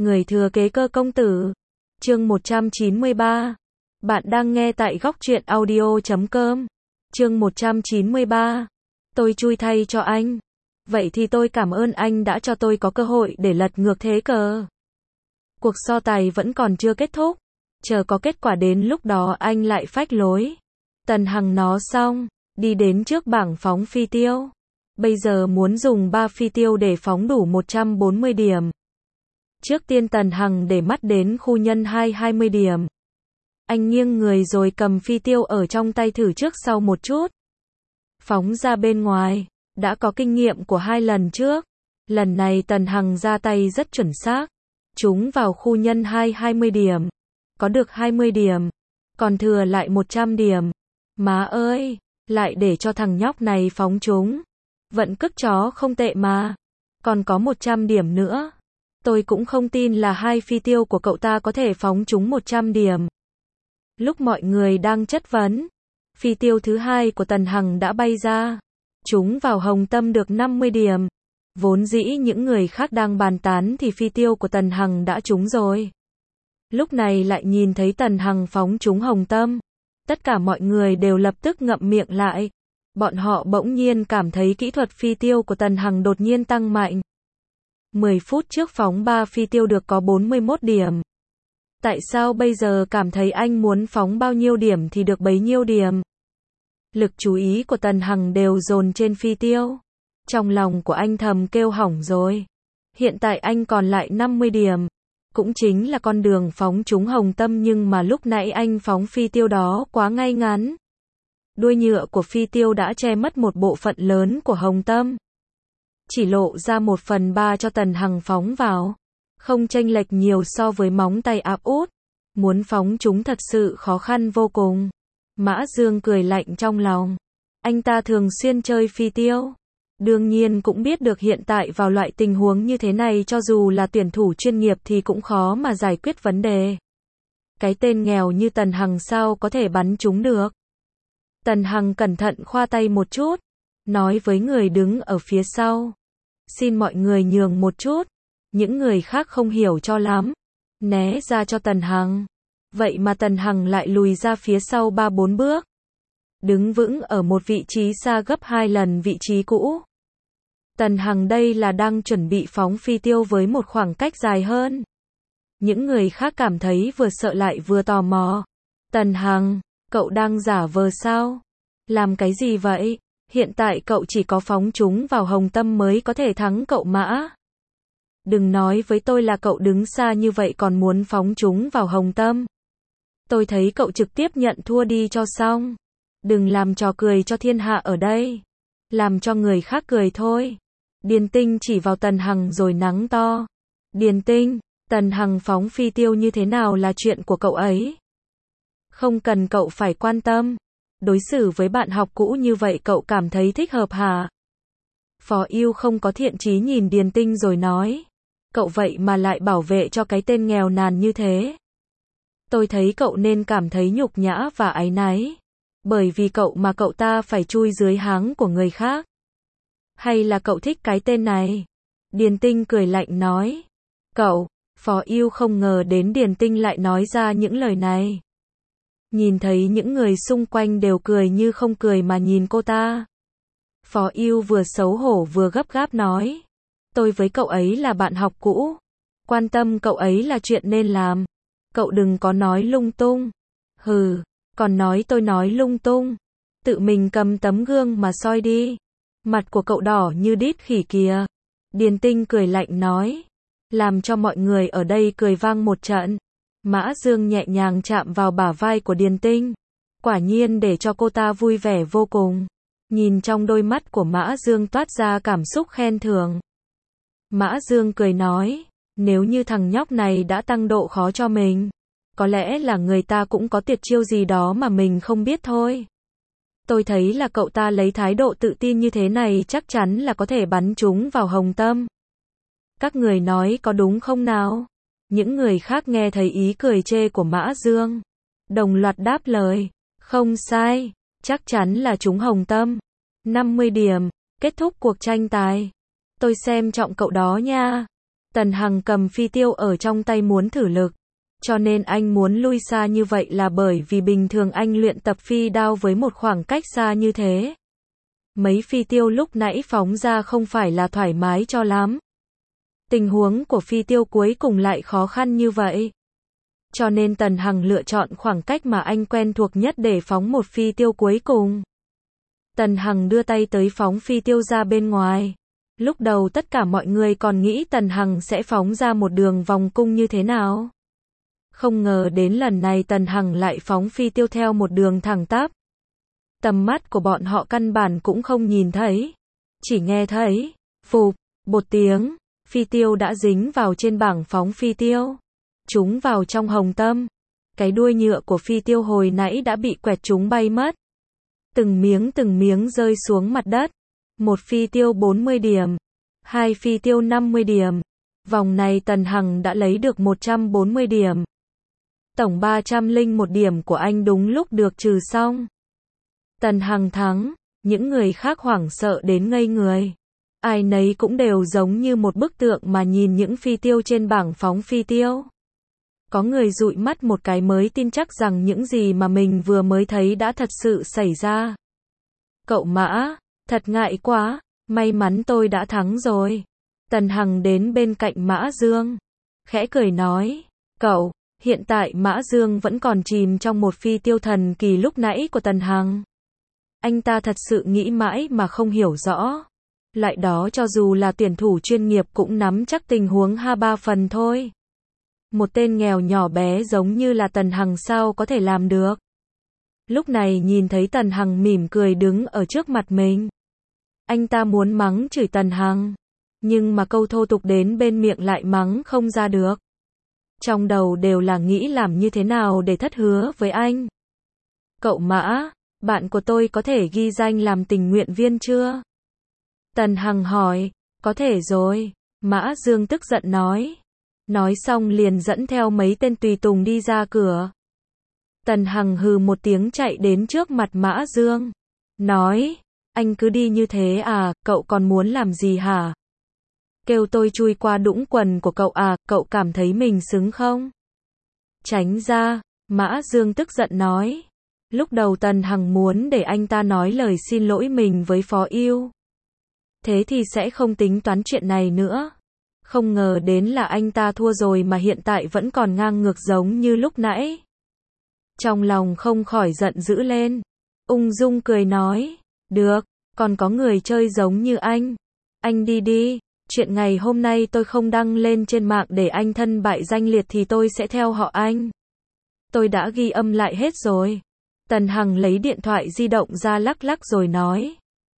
Người thừa kế Cơ công tử. Chương 193. Bạn đang nghe tại góc truyện audio.com. Chương 193. Tôi chui thay cho anh. Vậy thì tôi cảm ơn anh đã cho tôi có cơ hội để lật ngược thế cờ. Cuộc so tài vẫn còn chưa kết thúc. Chờ có kết quả đến lúc đó anh lại phách lối. Tần Hằng nó xong, đi đến trước bảng phóng phi tiêu. Bây giờ muốn dùng 3 phi tiêu để phóng đủ 140 điểm. Trước tiên Tần Hằng để mắt đến khu nhân 20 điểm. Anh nghiêng người rồi cầm phi tiêu ở trong tay thử trước sau một chút. Phóng ra bên ngoài, đã có kinh nghiệm của 2 lần trước. Lần này Tần Hằng ra tay rất chuẩn xác. Trúng vào khu nhân 20 điểm. Có được 20 điểm. Còn thừa lại 100 điểm. Má ơi, lại để cho thằng nhóc này phóng trúng. Vận cức chó không tệ mà. Còn có 100 điểm nữa. Tôi cũng không tin là 2 phi tiêu của cậu ta có thể phóng trúng 100 điểm. Lúc mọi người đang chất vấn, phi tiêu thứ 2 của Tần Hằng đã bay ra. Trúng vào hồng tâm được 50 điểm. Vốn dĩ những người khác đang bàn tán thì phi tiêu của Tần Hằng đã trúng rồi. Lúc này lại nhìn thấy Tần Hằng phóng trúng hồng tâm. Tất cả mọi người đều lập tức ngậm miệng lại. Bọn họ bỗng nhiên cảm thấy kỹ thuật phi tiêu của Tần Hằng đột nhiên tăng mạnh. 10 phút trước phóng 3 phi tiêu được có 41 điểm. Tại sao bây giờ cảm thấy anh muốn phóng bao nhiêu điểm thì được bấy nhiêu điểm? Lực chú ý của Tần Hằng đều dồn trên phi tiêu. Trong lòng của anh thầm kêu hỏng rồi. Hiện tại anh còn lại 50 điểm. Cũng chính là con đường phóng trúng hồng tâm, nhưng mà lúc nãy anh phóng phi tiêu đó quá ngay ngắn. Đuôi nhựa của phi tiêu đã che mất một bộ phận lớn của hồng tâm. Chỉ lộ ra 1/3 cho Tần Hằng phóng vào. Không chênh lệch nhiều so với móng tay áp út. Muốn phóng chúng thật sự khó khăn vô cùng. Mã Dương cười lạnh trong lòng. Anh ta thường xuyên chơi phi tiêu. Đương nhiên cũng biết được hiện tại vào loại tình huống như thế này cho dù là tuyển thủ chuyên nghiệp thì cũng khó mà giải quyết vấn đề. Cái tên nghèo như Tần Hằng sao có thể bắn chúng được. Tần Hằng cẩn thận khoa tay một chút. Nói với người đứng ở phía sau. Xin mọi người nhường một chút. Những người khác không hiểu cho lắm. Né ra cho Tần Hằng. Vậy mà Tần Hằng lại lùi ra phía sau 3-4 bước. Đứng vững ở một vị trí xa gấp 2 lần vị trí cũ. Tần Hằng đây là đang chuẩn bị phóng phi tiêu với một khoảng cách dài hơn. Những người khác cảm thấy vừa sợ lại vừa tò mò. Tần Hằng, cậu đang giả vờ sao? Làm cái gì vậy? Hiện tại cậu chỉ có phóng chúng vào hồng tâm mới có thể thắng cậu Mã. Đừng nói với tôi là cậu đứng xa như vậy còn muốn phóng chúng vào hồng tâm. Tôi thấy cậu trực tiếp nhận thua đi cho xong. Đừng làm trò cười cho thiên hạ ở đây. Làm cho người khác cười thôi. Điền Tinh chỉ vào Tần Hằng rồi nắng to. Điền Tinh, Tần Hằng phóng phi tiêu như thế nào là chuyện của cậu ấy. Không cần cậu phải quan tâm. Đối xử với bạn học cũ như vậy cậu cảm thấy thích hợp hả? Phó Yêu không có thiện chí nhìn Điền Tinh rồi nói. Cậu vậy mà lại bảo vệ cho cái tên nghèo nàn như thế. Tôi thấy cậu nên cảm thấy nhục nhã và áy náy. Bởi vì cậu mà cậu ta phải chui dưới háng của người khác. Hay là cậu thích cái tên này? Điền Tinh cười lạnh nói. Cậu, Phó Yêu không ngờ đến Điền Tinh lại nói ra những lời này. Nhìn thấy những người xung quanh đều cười như không cười mà nhìn cô ta. Phó Yêu vừa xấu hổ vừa gấp gáp nói. Tôi với cậu ấy là bạn học cũ. Quan tâm cậu ấy là chuyện nên làm. Cậu đừng có nói lung tung. Hừ, còn nói tôi nói lung tung. Tự mình cầm tấm gương mà soi đi. Mặt của cậu đỏ như đít khỉ kìa. Điền Tinh cười lạnh nói. Làm cho mọi người ở đây cười vang một trận. Mã Dương nhẹ nhàng chạm vào bả vai của Điền Tinh. Quả nhiên để cho cô ta vui vẻ vô cùng. Nhìn trong đôi mắt của Mã Dương toát ra cảm xúc khen thưởng. Mã Dương cười nói. Nếu như thằng nhóc này đã tăng độ khó cho mình. Có lẽ là người ta cũng có tuyệt chiêu gì đó mà mình không biết thôi. Tôi thấy là cậu ta lấy thái độ tự tin như thế này chắc chắn là có thể bắn chúng vào hồng tâm. Các người nói có đúng không nào? Những người khác nghe thấy ý cười chê của Mã Dương. Đồng loạt đáp lời. Không sai. Chắc chắn là chúng hồng tâm. 50 điểm. Kết thúc cuộc tranh tài. Tôi xem trọng cậu đó nha. Tần Hằng cầm phi tiêu ở trong tay muốn thử lực. Cho nên anh muốn lui xa như vậy là bởi vì bình thường anh luyện tập phi đao với một khoảng cách xa như thế. Mấy phi tiêu lúc nãy phóng ra không phải là thoải mái cho lắm. Tình huống của phi tiêu cuối cùng lại khó khăn như vậy. Cho nên Tần Hằng lựa chọn khoảng cách mà anh quen thuộc nhất để phóng một phi tiêu cuối cùng. Tần Hằng đưa tay tới phóng phi tiêu ra bên ngoài. Lúc đầu tất cả mọi người còn nghĩ Tần Hằng sẽ phóng ra một đường vòng cung như thế nào. Không ngờ đến lần này Tần Hằng lại phóng phi tiêu theo một đường thẳng tắp. Tầm mắt của bọn họ căn bản cũng không nhìn thấy. Chỉ nghe thấy, phụp, một tiếng, phi tiêu đã dính vào trên bảng phóng phi tiêu. Trúng vào trong hồng tâm. Cái đuôi nhựa của phi tiêu hồi nãy đã bị quẹt trúng bay mất. Từng miếng rơi xuống mặt đất. Một phi tiêu 40 điểm. Hai phi tiêu 50 điểm. Vòng này Tần Hằng đã lấy được 140 điểm. Tổng 301 điểm của anh đúng lúc được trừ xong. Tần Hằng thắng. Những người khác hoảng sợ đến ngây người. Ai nấy cũng đều giống như một bức tượng mà nhìn những phi tiêu trên bảng phóng phi tiêu. Có người dụi mắt một cái mới tin chắc rằng những gì mà mình vừa mới thấy đã thật sự xảy ra. Cậu Mã, thật ngại quá, may mắn tôi đã thắng rồi. Tần Hằng đến bên cạnh Mã Dương, khẽ cười nói, cậu, hiện tại Mã Dương vẫn còn chìm trong một phi tiêu thần kỳ lúc nãy của Tần Hằng. Anh ta thật sự nghĩ mãi mà không hiểu rõ. Lại đó cho dù là tuyển thủ chuyên nghiệp cũng nắm chắc tình huống 2-3 phần thôi. Một tên nghèo nhỏ bé giống như là Tần Hằng sao có thể làm được. Lúc này nhìn thấy Tần Hằng mỉm cười đứng ở trước mặt mình. Anh ta muốn mắng chửi Tần Hằng. Nhưng mà câu thô tục đến bên miệng lại mắng không ra được. Trong đầu đều là nghĩ làm như thế nào để thất hứa với anh. Cậu Mã, bạn của tôi có thể ghi danh làm tình nguyện viên chưa? Tần Hằng hỏi, có thể rồi. Mã Dương tức giận nói. Nói xong liền dẫn theo mấy tên tùy tùng đi ra cửa. Tần Hằng hừ một tiếng chạy đến trước mặt Mã Dương. Nói, anh cứ đi như thế à, cậu còn muốn làm gì hả? Kêu tôi chui qua đũng quần của cậu à, cậu cảm thấy mình xứng không? Tránh ra, Mã Dương tức giận nói. Lúc đầu Tần Hằng muốn để anh ta nói lời xin lỗi mình với Phó Yêu. Thế thì sẽ không tính toán chuyện này nữa. Không ngờ đến là anh ta thua rồi mà hiện tại vẫn còn ngang ngược giống như lúc nãy. Trong lòng không khỏi giận dữ lên. Ung dung cười nói, được, còn có người chơi giống như anh. Anh đi đi, chuyện ngày hôm nay tôi không đăng lên trên mạng để anh thân bại danh liệt thì tôi sẽ theo họ anh. Tôi đã ghi âm lại hết rồi. Tần Hằng lấy điện thoại di động ra lắc lắc rồi nói.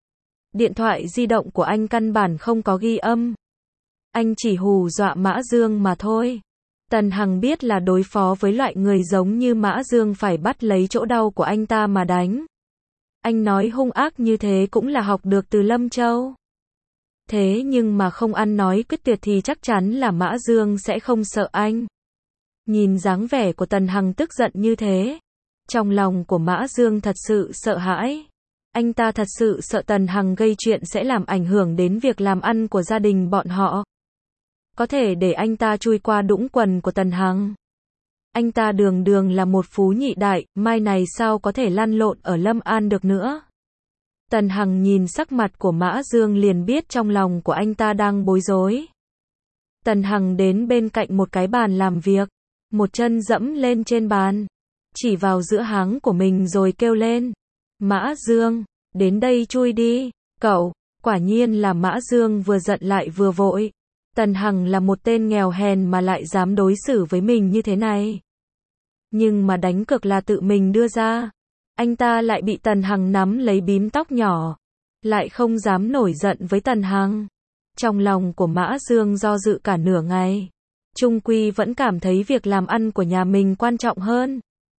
Điện thoại di động của anh căn bản không có ghi âm. Anh chỉ hù dọa Mã Dương mà thôi. Tần Hằng biết là đối phó với loại người giống như Mã Dương phải bắt lấy chỗ đau của anh ta mà đánh. Anh nói hung ác như thế cũng là học được từ Lâm Châu. Thế nhưng mà không ăn nói quyết tuyệt thì chắc chắn là Mã Dương sẽ không sợ anh. Nhìn dáng vẻ của Tần Hằng tức giận như thế. Trong lòng của Mã Dương thật sự sợ hãi. Anh ta thật sự sợ Tần Hằng gây chuyện sẽ làm ảnh hưởng đến việc làm ăn của gia đình bọn họ. Có thể để anh ta chui qua đũng quần của Tần Hằng. Anh ta đường đường là một phú nhị đại, mai này sao có thể lăn lộn ở Lâm An được nữa. Tần Hằng nhìn sắc mặt của Mã Dương liền biết trong lòng của anh ta đang bối rối. Tần Hằng đến bên cạnh một cái bàn làm việc, một chân dẫm lên trên bàn, chỉ vào giữa háng của mình rồi kêu lên. Mã Dương, đến đây chui đi, cậu. Quả nhiên là Mã Dương vừa giận lại vừa vội. Tần Hằng là một tên nghèo hèn mà lại dám đối xử với mình như thế này. Nhưng mà đánh cược là tự mình đưa ra. Anh ta lại bị Tần Hằng nắm lấy bím tóc nhỏ. Lại không dám nổi giận với Tần Hằng. Trong lòng của Mã Dương do dự cả nửa ngày. Chung quy vẫn cảm thấy việc làm ăn của nhà mình quan trọng hơn.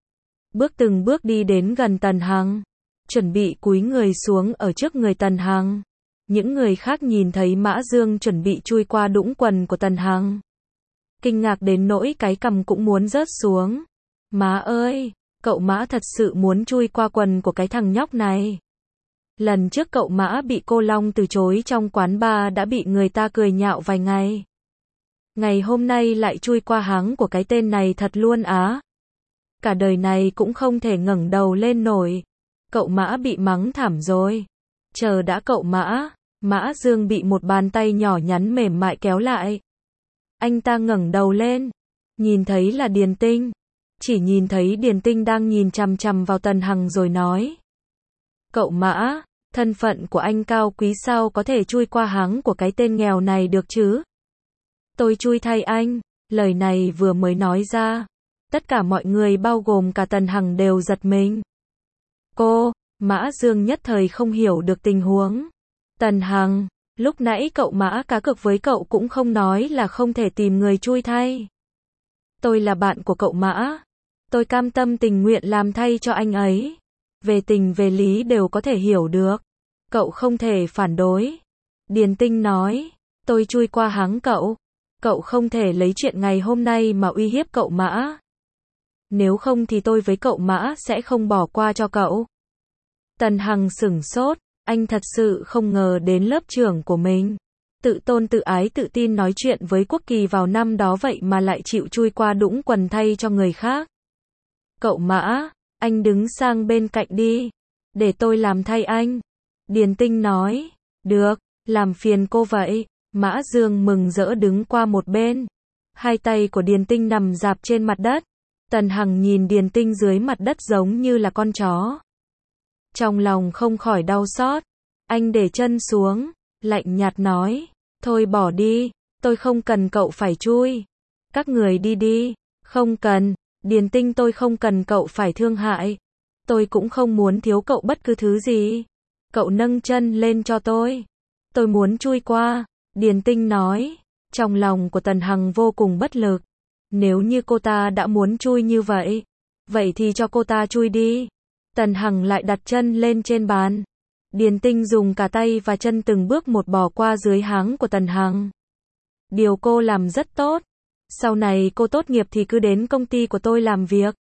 Từng bước đi đến gần Tần Hằng. Chuẩn bị cúi người xuống ở trước người Tần Hằng. Những người khác nhìn thấy Mã Dương chuẩn bị chui qua đũng quần của Tần Hằng. Kinh ngạc đến nỗi cái cằm cũng muốn rớt xuống. Má ơi, cậu Mã thật sự muốn chui qua quần của cái thằng nhóc này. Lần trước cậu Mã bị cô Long từ chối trong quán bar đã bị người ta cười nhạo vài ngày. Ngày hôm nay lại chui qua háng của cái tên này thật luôn á. Cả đời này cũng không thể ngẩng đầu lên nổi. Cậu Mã bị mắng thảm rồi. Chờ đã cậu Mã. Mã Dương bị một bàn tay nhỏ nhắn mềm mại kéo lại. Anh ta ngẩng đầu lên. Nhìn thấy là Điền Tinh. Chỉ nhìn thấy Điền Tinh đang nhìn chằm chằm vào Tần Hằng rồi nói. Cậu Mã, thân phận của anh cao quý sao có thể chui qua háng của cái tên nghèo này được chứ? Tôi chui thay anh. Lời này vừa mới nói ra. Tất cả mọi người bao gồm cả Tần Hằng đều giật mình. Cô, Mã Dương nhất thời không hiểu được tình huống. Tần Hằng, lúc nãy cậu Mã cá cược với cậu cũng không nói là không thể tìm người chui thay. Tôi là bạn của cậu Mã. Tôi cam tâm tình nguyện làm thay cho anh ấy. Về tình về lý đều có thể hiểu được. Cậu không thể phản đối. Điền Tinh nói, tôi chui qua háng cậu. Cậu không thể lấy chuyện ngày hôm nay mà uy hiếp cậu Mã. Nếu không thì tôi với cậu Mã sẽ không bỏ qua cho cậu. Tần Hằng sửng sốt, anh thật sự không ngờ đến lớp trưởng của mình. Tự tôn tự ái tự tin nói chuyện với Quốc Kỳ vào năm đó vậy mà lại chịu chui qua đũng quần thay cho người khác. Cậu Mã, anh đứng sang bên cạnh đi. Để tôi làm thay anh. Điền Tinh nói, được, làm phiền cô vậy. Mã Dương mừng rỡ đứng qua một bên. Hai tay của Điền Tinh nằm rạp trên mặt đất. Tần Hằng nhìn Điền Tinh dưới mặt đất giống như là con chó. Trong lòng không khỏi đau xót. Anh để chân xuống, lạnh nhạt nói, thôi bỏ đi, tôi không cần cậu phải chui. Các người đi đi, không cần, Điền Tinh tôi không cần cậu phải thương hại. Tôi cũng không muốn thiếu cậu bất cứ thứ gì. Cậu nâng chân lên cho tôi. Tôi muốn chui qua, Điền Tinh nói. Trong lòng của Tần Hằng vô cùng bất lực. Nếu như cô ta đã muốn chui như vậy, vậy thì cho cô ta chui đi. Tần Hằng lại đặt chân lên trên bàn. Điền Tinh dùng cả tay và chân từng bước một bò qua dưới háng của Tần Hằng. Điều cô làm rất tốt. Sau này cô tốt nghiệp thì cứ đến công ty của tôi làm việc.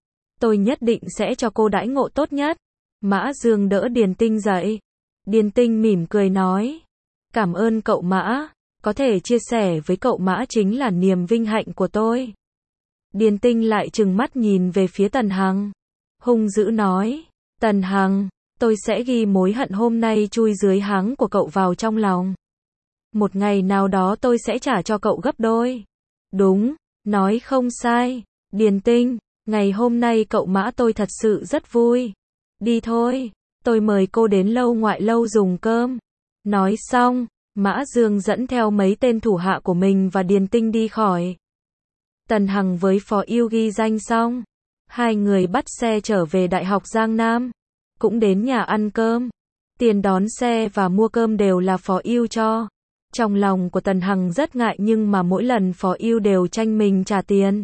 Tôi nhất định sẽ cho cô đãi ngộ tốt nhất. Mã Dương đỡ Điền Tinh dậy. Điền Tinh mỉm cười nói. Cảm ơn cậu Mã. Có thể chia sẻ với cậu Mã chính là niềm vinh hạnh của tôi. Điền Tinh lại trừng mắt nhìn về phía Tần Hằng. Hung dữ nói. Tần Hằng, tôi sẽ ghi mối hận hôm nay chui dưới háng của cậu vào trong lòng. Một ngày nào đó tôi sẽ trả cho cậu gấp đôi. Đúng, nói không sai. Điền Tinh, ngày hôm nay cậu Mã tôi thật sự rất vui. Đi thôi, tôi mời cô đến lâu ngoại lâu dùng cơm. Nói xong, Mã Dương dẫn theo mấy tên thủ hạ của mình và Điền Tinh đi khỏi. Tần Hằng với Phó Yêu ghi danh xong. Hai người bắt xe trở về Đại học Giang Nam. Cũng đến nhà ăn cơm. Tiền đón xe và mua cơm đều là Phó Yêu cho. Trong lòng của Tần Hằng rất ngại nhưng mà mỗi lần Phó Yêu đều tranh mình trả tiền.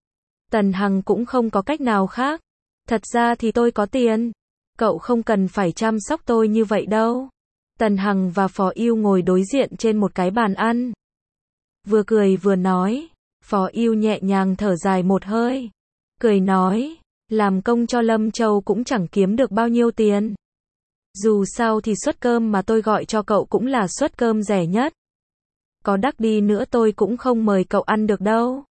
Tần Hằng cũng không có cách nào khác. Thật ra thì tôi có tiền. Cậu không cần phải chăm sóc tôi như vậy đâu. Tần Hằng và Phó Yêu ngồi đối diện trên một cái bàn ăn. Vừa cười vừa nói. Phó Yêu nhẹ nhàng thở dài một hơi. Cười nói. Làm công cho Lâm Châu cũng chẳng kiếm được bao nhiêu tiền. Dù sao thì suất cơm mà tôi gọi cho cậu cũng là suất cơm rẻ nhất. Có đắt đi nữa tôi cũng không mời cậu ăn được đâu.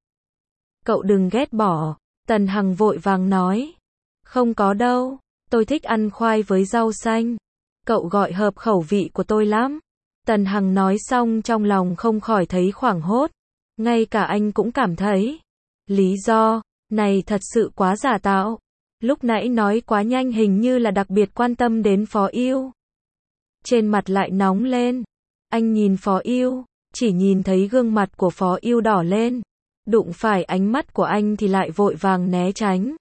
Cậu đừng ghét bỏ. Tần Hằng vội vàng nói. Không có đâu. Tôi thích ăn khoai với rau xanh. Cậu gọi hợp khẩu vị của tôi lắm. Tần Hằng nói xong trong lòng không khỏi thấy hoảng hốt. Ngay cả anh cũng cảm thấy. Lý do này thật sự quá giả tạo. Lúc nãy nói quá nhanh hình như là đặc biệt quan tâm đến Phó Yêu. Trên mặt lại nóng lên. Anh nhìn Phó Yêu, chỉ nhìn thấy gương mặt của Phó Yêu đỏ lên. Đụng phải ánh mắt của anh thì lại vội vàng né tránh.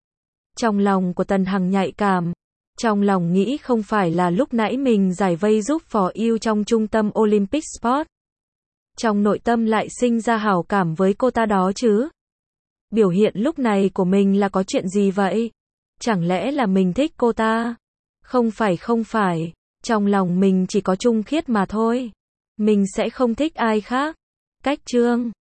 Trong lòng của Tần Hằng nhạy cảm. Trong lòng nghĩ không phải là lúc nãy mình giải vây giúp Phó Yêu trong trung tâm Olympic Sport. Trong nội tâm lại sinh ra hảo cảm với cô ta đó chứ. Biểu hiện lúc này của mình là có chuyện gì vậy? Chẳng lẽ là mình thích cô ta? Không phải. Trong lòng mình chỉ có Trung Khiết mà thôi. Mình sẽ không thích ai khác. Cách chương